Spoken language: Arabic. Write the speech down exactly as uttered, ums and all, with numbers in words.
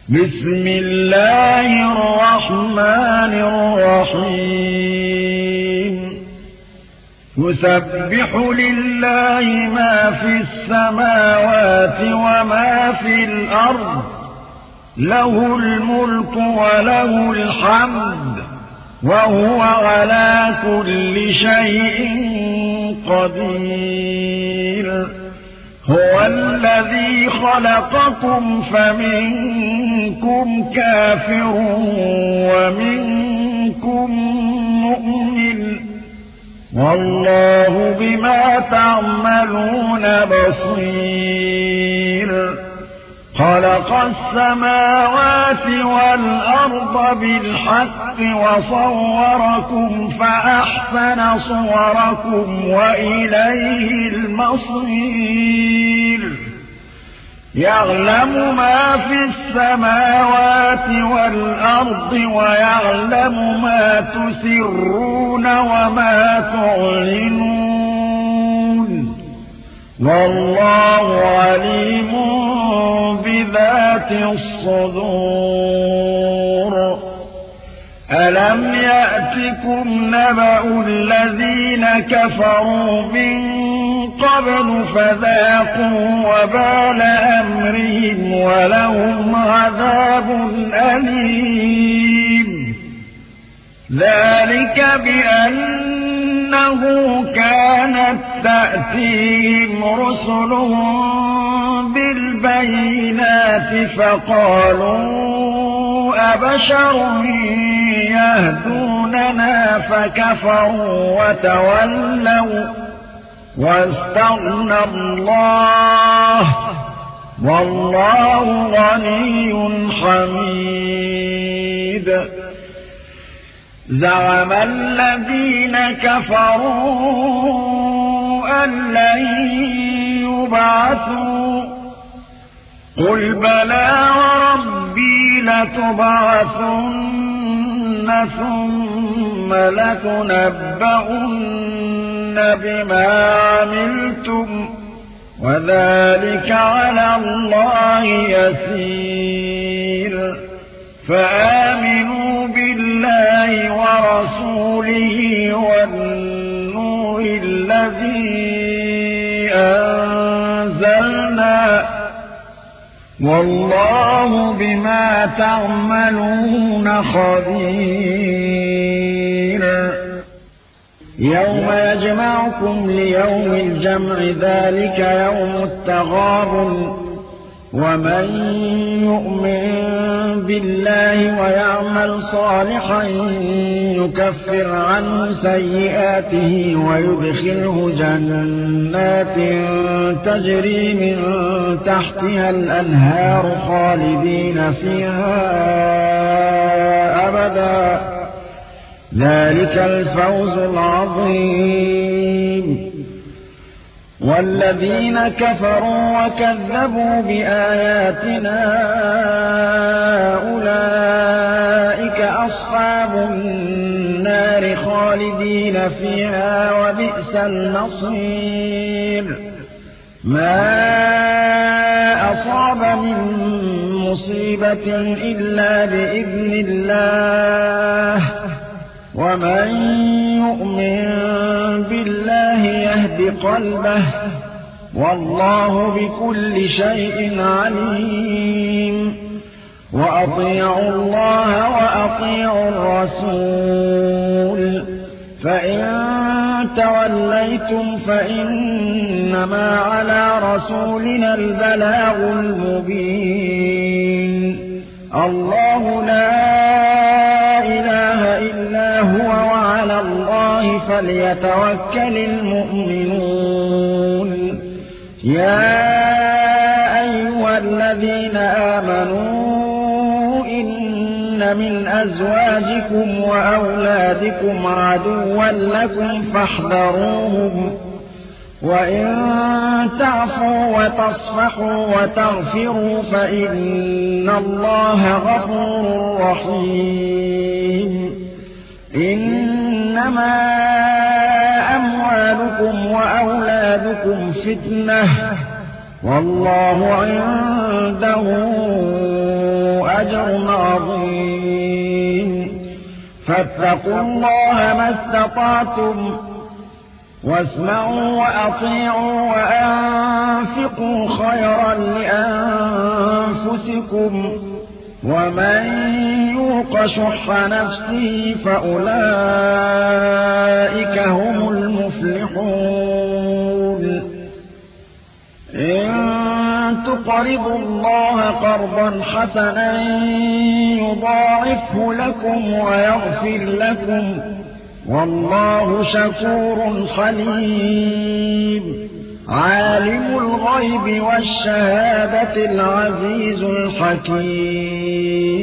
بسم الله الرحمن الرحيم يسبح لله ما في السماوات وما في الأرض له الملك وله الحمد وهو على كل شيء قدير هو الذي خلقكم فمنكم كافر ومنكم مؤمن والله بما تعملون بصير خلق السماوات والأرض بالحق وصوركم فأحسن صوركم وإليه المصير يعلم ما في السماوات والأرض ويعلم ما تسرون وما تعلنون والله عليم بذات الصدور ألم يأتكم نبأ الذين كفروا من قبل فذاقوا وبال أمرهم ولهم عذاب أليم ذلك بأنه كانت تأتيهم رسلهم بالبينات فقالوا أبشر يهدوننا فكفروا وتولوا واستغنى الله والله غني حميد زعم الذين كفروا أن لن يبعثوا قل بلى وربي لتبعثن ثم لتنبؤن بما عملتم وذلك على الله يسير فآمنوا بالله ورسوله والنور الذي أنزلنا والله بما تعملون خبير يوم يجمعكم ليوم الجمع ذلك يوم التغابن ومن يؤمن بالله ويعمل صالحا يكفر عنه سيئاته ويدخله جنات تجري من تحتها الأنهار خالدين فيها أبدا ذلك الفوز العظيم والذين كفروا وكذبوا بآياتنا أولئك أصحاب النار خالدين فيها وبئس المصير ما أصاب من مصيبة إلا بإذن الله ومن يؤمن بالله يهد قلبه والله بكل شيء عليم وأطيعوا الله وأطيعوا الرسول فإن توليتم فإنما على رسولنا البلاغ المبين الله لا إله إلا هو وعلى الله فليتوكل المؤمنون يا أيها الذين آمنوا إن من أزواجكم وأولادكم عدوا لكم فاحذروهم وإن تعفوا وتصفحوا وتغفروا فإن الله غفور رحيم إنما أموالكم وأولادكم فتنة والله عنده أجر عظيم فاتقوا الله ما استطعتم واسمعوا وأطيعوا وأنفقوا خيرا لأنفسكم ومن يوق شح نفسه فأولئك هم المفلحون إن تقرضوا الله قرضا حسنا يضاعفه لكم ويغفر لكم والله شكور حليم عالم الغيب والشهادة العزيز الحكيم